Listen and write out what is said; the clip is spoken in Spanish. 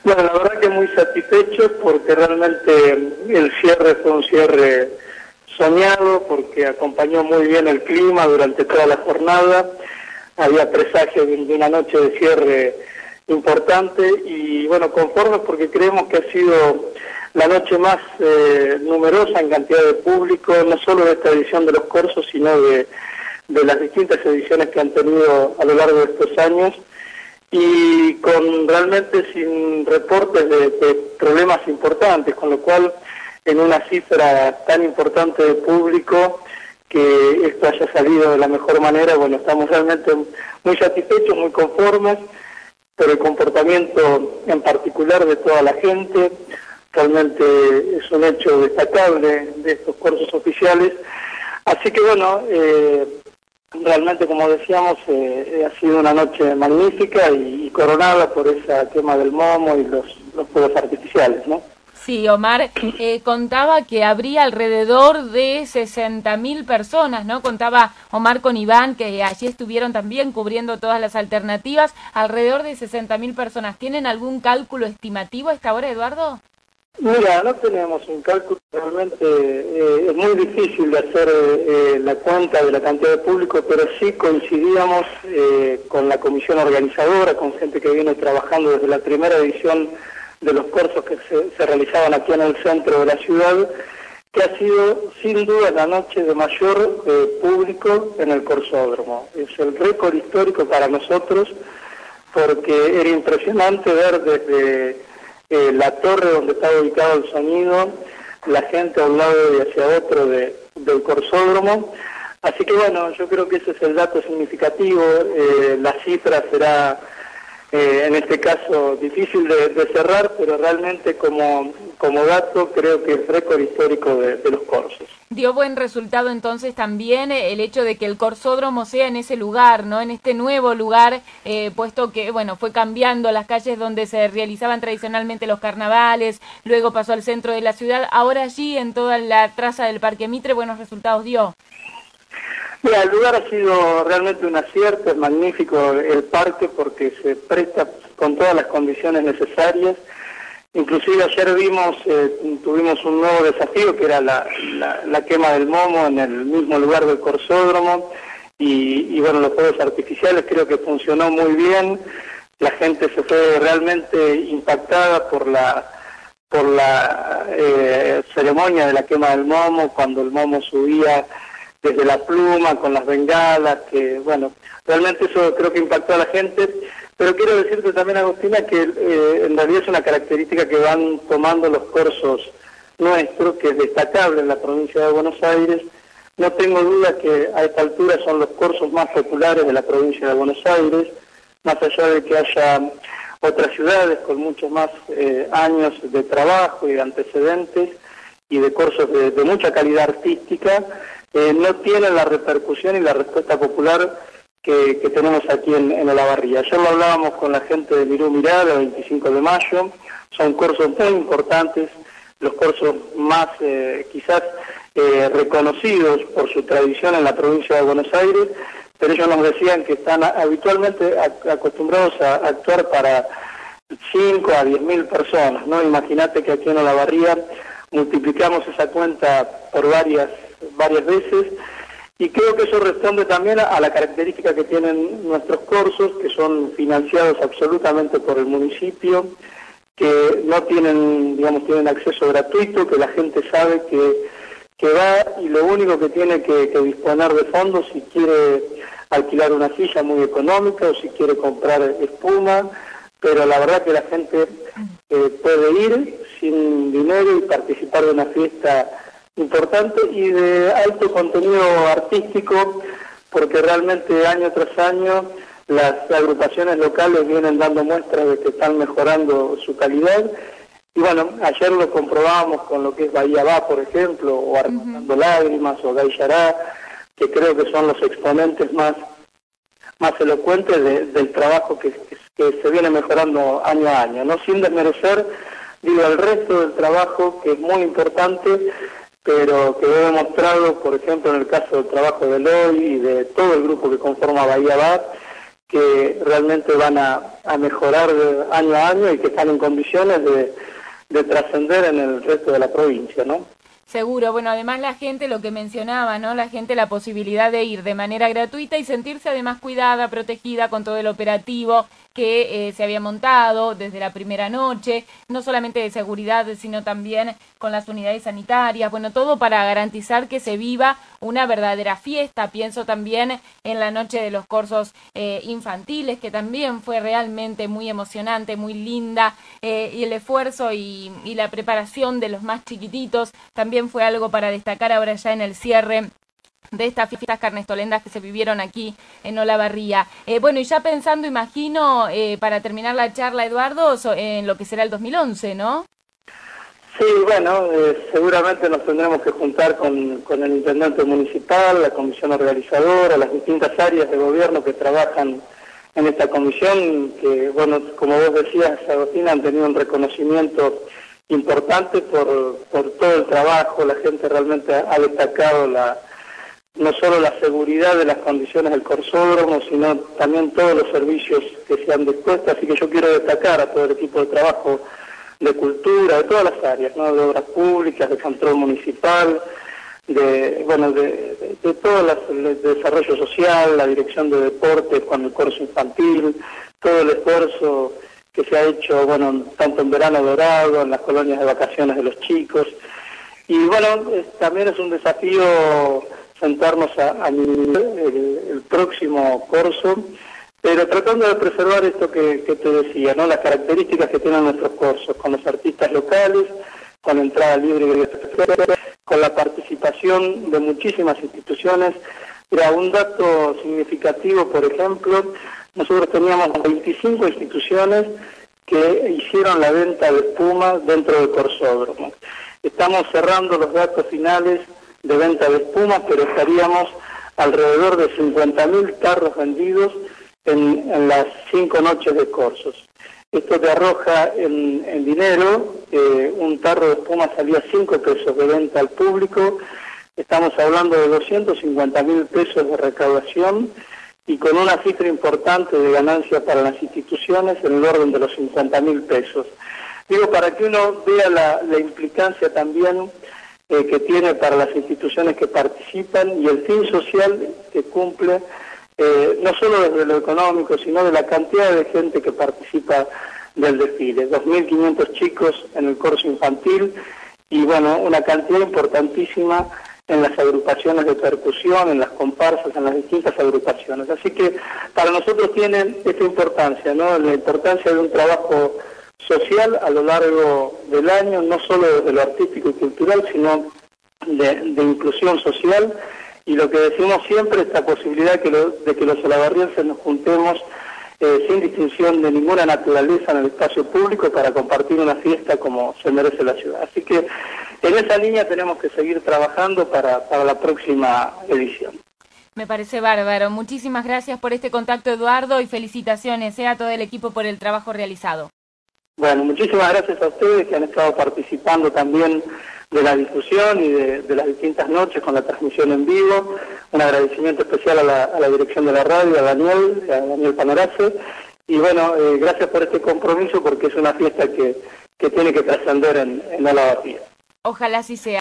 Bueno, la verdad que muy satisfecho porque realmente el cierre fue un cierre soñado porque acompañó muy bien el clima durante toda la jornada. Había presagio de una noche de cierre importante y bueno, conformes porque creemos que ha sido la noche más numerosa en cantidad de público, no solo de esta edición de los Corsos, sino de las distintas ediciones que han tenido a lo largo de estos años, y con realmente sin reportes de problemas importantes, con lo cual en una cifra tan importante de público que esto haya salido de la mejor manera, bueno, estamos realmente muy satisfechos, muy conformes por el comportamiento en particular de toda la gente. Realmente es un hecho destacable de estos cursos oficiales, así que bueno, realmente, como decíamos, ha sido una noche magnífica y coronada por ese tema del momo y los fuegos artificiales, ¿no? Sí, Omar, contaba que habría alrededor de 60.000 personas, ¿no? Contaba Omar con Iván, que allí estuvieron también cubriendo todas las alternativas, alrededor de 60.000 personas. ¿Tienen algún cálculo estimativo a esta hora, Eduardo? Mira, no tenemos un cálculo, realmente es muy difícil de hacer la cuenta de la cantidad de público, pero sí coincidíamos con la comisión organizadora, con gente que viene trabajando desde la primera edición de los cursos que se realizaban aquí en el centro de la ciudad, que ha sido sin duda la noche de mayor público en el Corsódromo. Es el récord histórico para nosotros porque era impresionante ver desde la torre donde está ubicado el sonido, la gente a un lado y hacia otro del Corsódromo. Así que bueno, yo creo que ese es el dato significativo. La cifra será, en este caso, difícil de cerrar, pero realmente como dato creo que es récord histórico de los Corsos. Dio buen resultado entonces también el hecho de que el Corsódromo sea en ese lugar, ¿no? En este nuevo lugar, puesto que, bueno, fue cambiando las calles donde se realizaban tradicionalmente los carnavales, luego pasó al centro de la ciudad, ahora allí en toda la traza del Parque Mitre, buenos resultados dio. Mira, el lugar ha sido realmente un acierto, es magnífico el parque porque se presta con todas las condiciones necesarias. Inclusive ayer tuvimos un nuevo desafío que era la quema del momo en el mismo lugar del Corsódromo y bueno, los fuegos artificiales creo que funcionó muy bien. La gente se fue realmente impactada por la ceremonia de la quema del momo, cuando el momo subía desde la pluma con las bengalas, que bueno, realmente eso creo que impactó a la gente. Pero quiero decirte también, Agustina, que en realidad es una característica que van tomando los corsos nuestros, que es destacable en la provincia de Buenos Aires. No tengo duda que a esta altura son los corsos más populares de la provincia de Buenos Aires, más allá de que haya otras ciudades con muchos más años de trabajo y de antecedentes y de corsos de mucha calidad artística, no tienen la repercusión y la respuesta popular que tenemos aquí en Olavarría. Ayer lo hablábamos con la gente de Mirú Mirá, el 25 de mayo, son cursos muy importantes, los cursos más quizás reconocidos por su tradición en la provincia de Buenos Aires, pero ellos nos decían que están habitualmente acostumbrados a actuar para 5 a 10.000 personas, ¿no? Imagínate que aquí en Olavarría multiplicamos esa cuenta por varias veces. Y creo que eso responde también a la característica que tienen nuestros cursos, que son financiados absolutamente por el municipio, que no tienen, digamos, tienen acceso gratuito, que la gente sabe que va y lo único que tiene que disponer de fondos si quiere alquilar una silla muy económica o si quiere comprar espuma, pero la verdad que la gente puede ir sin dinero y participar de una fiesta importante y de alto contenido artístico, porque realmente año tras año las agrupaciones locales vienen dando muestras de que están mejorando su calidad. Y bueno, ayer lo comprobábamos con lo que es Bahía Va, por ejemplo, o Arrancando Lágrimas, o Gaillará, que creo que son los exponentes más elocuentes del trabajo que se viene mejorando año a año, no sin desmerecer, digo, el resto del trabajo que es muy importante, pero que he demostrado, por ejemplo, en el caso del trabajo de Eloy y de todo el grupo que conforma Bahía Va, que realmente van a mejorar año a año y que están en condiciones de trascender en el resto de la provincia, ¿no? Seguro, bueno, además la gente, lo que mencionaba, ¿no? La gente la posibilidad de ir de manera gratuita y sentirse además cuidada, protegida con todo el operativo que se había montado desde la primera noche, no solamente de seguridad, sino también con las unidades sanitarias, bueno, todo para garantizar que se viva una verdadera fiesta. Pienso también en la noche de los cursos infantiles, que también fue realmente muy emocionante, muy linda, y el esfuerzo y la preparación de los más chiquititos también fue algo para destacar ahora ya en el cierre de estas fiestas carnestolendas que se vivieron aquí en Olavarría. Bueno, y ya pensando, imagino, para terminar la charla, Eduardo, en lo que será el 2011, ¿no? Sí, bueno, seguramente nos tendremos que juntar con el intendente municipal, la comisión organizadora, las distintas áreas de gobierno que trabajan en esta comisión, que, bueno, como vos decías, Agostina, han tenido un reconocimiento importante por todo el trabajo. La gente realmente ha destacado no solo la seguridad de las condiciones del corsódromo, sino también todos los servicios que se han dispuesto. Así que yo quiero destacar a todo el equipo de trabajo de cultura, de todas las áreas, ¿no? De obras públicas, de control municipal, de todo el desarrollo social, la dirección de deportes con el corso infantil, todo el esfuerzo que se ha hecho, bueno, tanto en verano dorado, en las colonias de vacaciones de los chicos. Y bueno, también es un desafío sentarnos el próximo curso, pero tratando de preservar esto que te decía, ¿no? Las características que tienen nuestros cursos, con los artistas locales, con entrada libre y gratuita, con la participación de muchísimas instituciones. Mira, un dato significativo, por ejemplo, nosotros teníamos 25 instituciones que hicieron la venta de espuma dentro del corsódromo. Estamos cerrando los datos finales de venta de espuma, pero estaríamos alrededor de 50.000 tarros vendidos en las 5 noches de cursos. Esto te arroja en dinero, un tarro de espuma salía 5 pesos de venta al público, estamos hablando de 250.000 pesos de recaudación y con una cifra importante de ganancia para las instituciones en el orden de los 50.000 pesos. Digo, para que uno vea la implicancia también que tiene para las instituciones que participan y el fin social que cumple, no solo desde lo económico, sino de la cantidad de gente que participa del desfile. 2.500 chicos en el curso infantil y, bueno, una cantidad importantísima en las agrupaciones de percusión, en las comparsas, en las distintas agrupaciones. Así que para nosotros tienen esta importancia, ¿no? La importancia de un trabajo social a lo largo del año, no solo desde lo artístico y cultural, sino de inclusión social, y lo que decimos siempre, esta posibilidad de que los olavarrienses nos juntemos sin distinción de ninguna naturaleza en el espacio público para compartir una fiesta como se merece la ciudad. Así que en esa línea tenemos que seguir trabajando para la próxima edición. Me parece bárbaro. Muchísimas gracias por este contacto, Eduardo, y felicitaciones a todo el equipo por el trabajo realizado. Bueno, muchísimas gracias a ustedes que han estado participando también de la difusión y de las distintas noches con la transmisión en vivo. Un agradecimiento especial a la dirección de la radio, a Daniel Panorace. Y bueno, gracias por este compromiso porque es una fiesta que tiene que trascender en Olavarría. Ojalá así sea.